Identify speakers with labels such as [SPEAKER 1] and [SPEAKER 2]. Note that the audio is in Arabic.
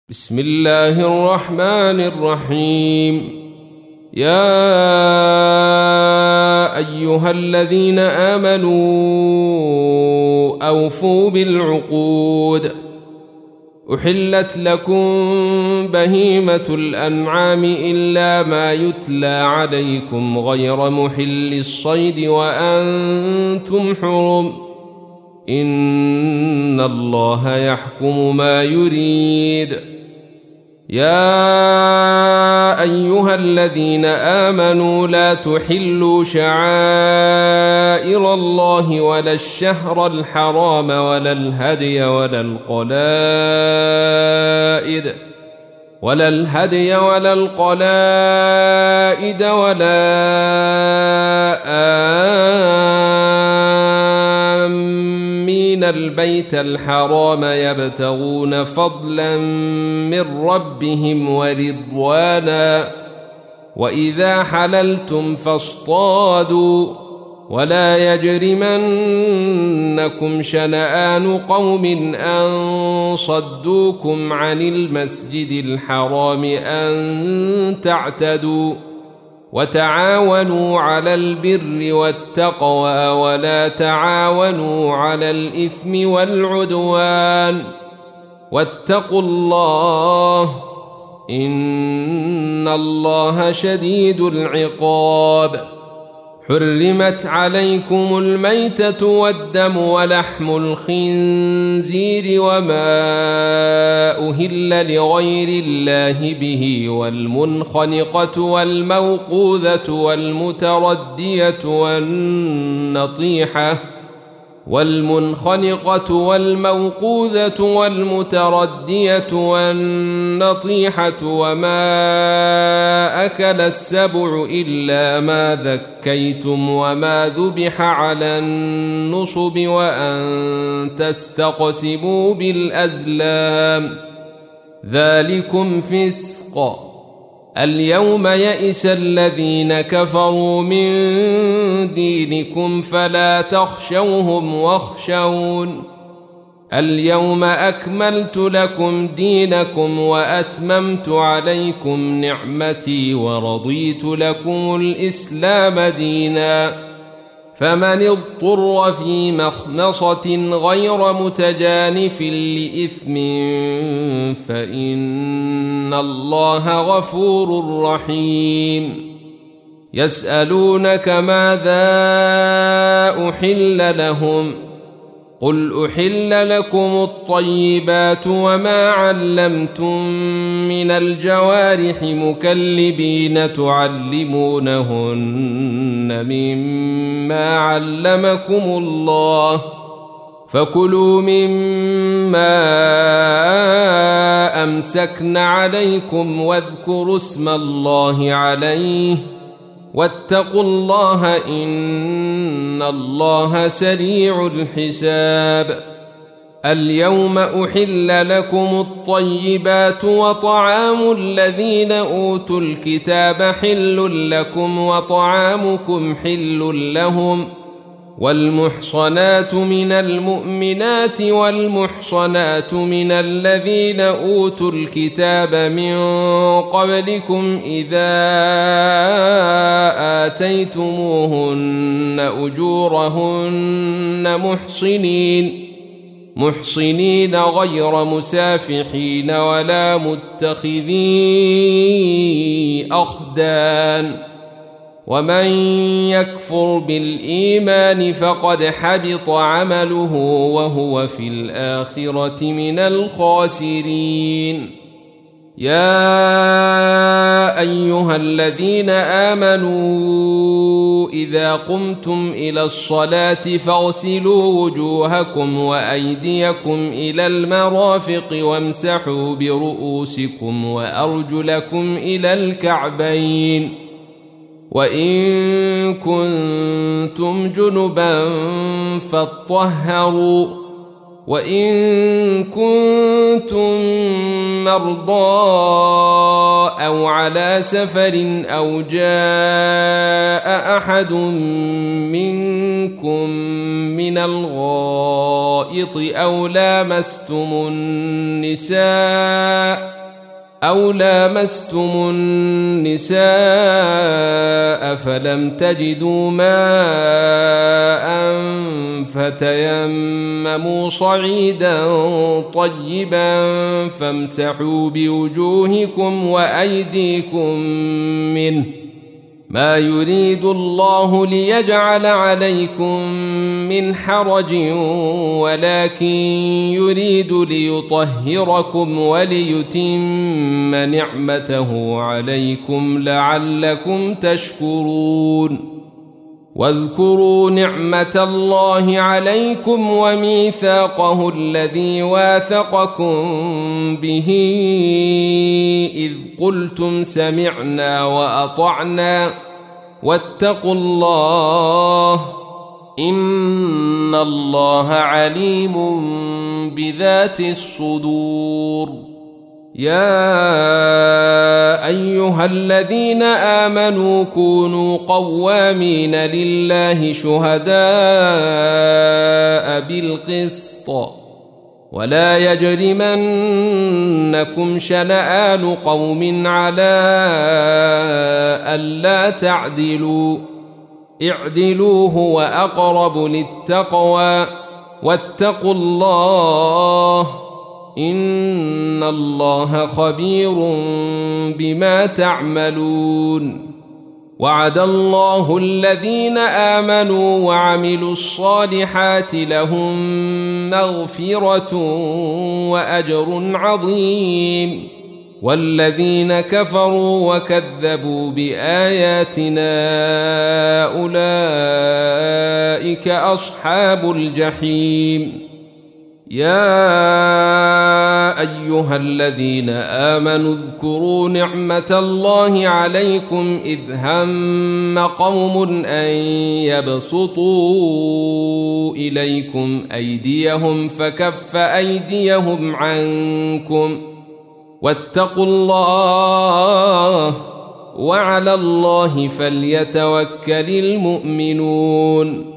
[SPEAKER 1] بسم الله الرحمن الرحيم. يا أيها الذين آمنوا أوفوا بالعقود. أحلت لكم بهيمة الأنعام إلا ما يتلى عليكم غير محل الصيد وأنتم حرم، إن الله يحكم ما يريد. يا أيها الذين آمنوا لا تحلوا شعائر الله ولا الشهر الحرام ولا الهدي ولا القلائد ولا آمين البيت الحرام يبتغون فضلا من ربهم ورضوانا، وإذا حللتم فاصطادوا، ولا يجرمنكم شنآن قوم أن صدوكم عن المسجد الحرام أن تعتدوا، وتعاونوا على البر والتقوى ولا تعاونوا على الإثم والعدوان، واتقوا الله إن الله شديد العقاب. حرمت عليكم الميتة والدم ولحم الخنزير وما أهل لغير الله به، والمنخنقة والموقوذة والمتردية والنطيحة وما أكل السبع إلا ما ذكيتم وما ذبح على النصب وأن تستقسموا بالأزلام، ذلكم فسق. اليوم يئس الذين كفروا من دينكم فلا تخشوهم واخشون. اليوم أكملت لكم دينكم وأتممت عليكم نعمتي ورضيت لكم الإسلام دينا، فمن اضطر في مخمصة غير متجانف لإثم فإن الله غفور رحيم. يسألونك ماذا أحل لهم، قل أحل لكم الطيبات وما علمتم من الجوارح مكلبين تعلمونهن مما علمكم الله، فكلوا مما أمسكن عليكم واذكروا اسم الله عليه، واتقوا الله إن الله سريع الحساب. اليوم أحل لكم الطيبات وطعام الذين أوتوا الكتاب حل لكم وطعامكم حل لهم، والمحصنات من المؤمنات والمحصنات من الذين أوتوا الكتاب من قبلكم إذا آتيتموهن أجورهن محصنين غير مسافحين ولا متخذي أخدان، ومن يكفر بالإيمان فقد حبط عمله وهو في الآخرة من الخاسرين. يا أيها الذين آمنوا إذا قمتم إلى الصلاة فاغسلوا وجوهكم وأيديكم إلى المرافق وامسحوا برؤوسكم وأرجلكم إلى الكعبين، وإن كنتم جنبا فاطهروا، وإن كنتم مرضى أو على سفر أو جاء أحد منكم من الغائط أو لامستم النساء أو لامستم النساء فلم تجدوا ماء فتيمموا صعيدا طيبا فامسحوا بوجوهكم وأيديكم منه ما يريد الله ليجعل عليكم من حرج ولكن يريد ليطهركم وليتم نعمته عليكم لعلكم تشكرون واذكروا نعمة الله عليكم وميثاقه الذي واثقكم به إذ قلتم سمعنا وأطعنا واتقوا الله إن الله عليم بذات الصدور يا أيها الذين آمنوا كونوا قوامين لله شهداء بالقسط ولا يجرمنكم شنآن قوم على ألا تعدلوا اعدلوا هو أقرب للتقوى واتقوا الله إن الله خبير بما تعملون وعد الله الذين آمنوا وعملوا الصالحات لهم مغفرة وأجر عظيم والذين كفروا وكذبوا بآياتنا أولئك أصحاب الجحيم يا أيها الذين آمنوا اذكروا نعمة الله عليكم إذ هم قوم أن يبسطوا إليكم أيديهم فكف أيديهم عنكم واتقوا الله وعلى الله فليتوكل المؤمنون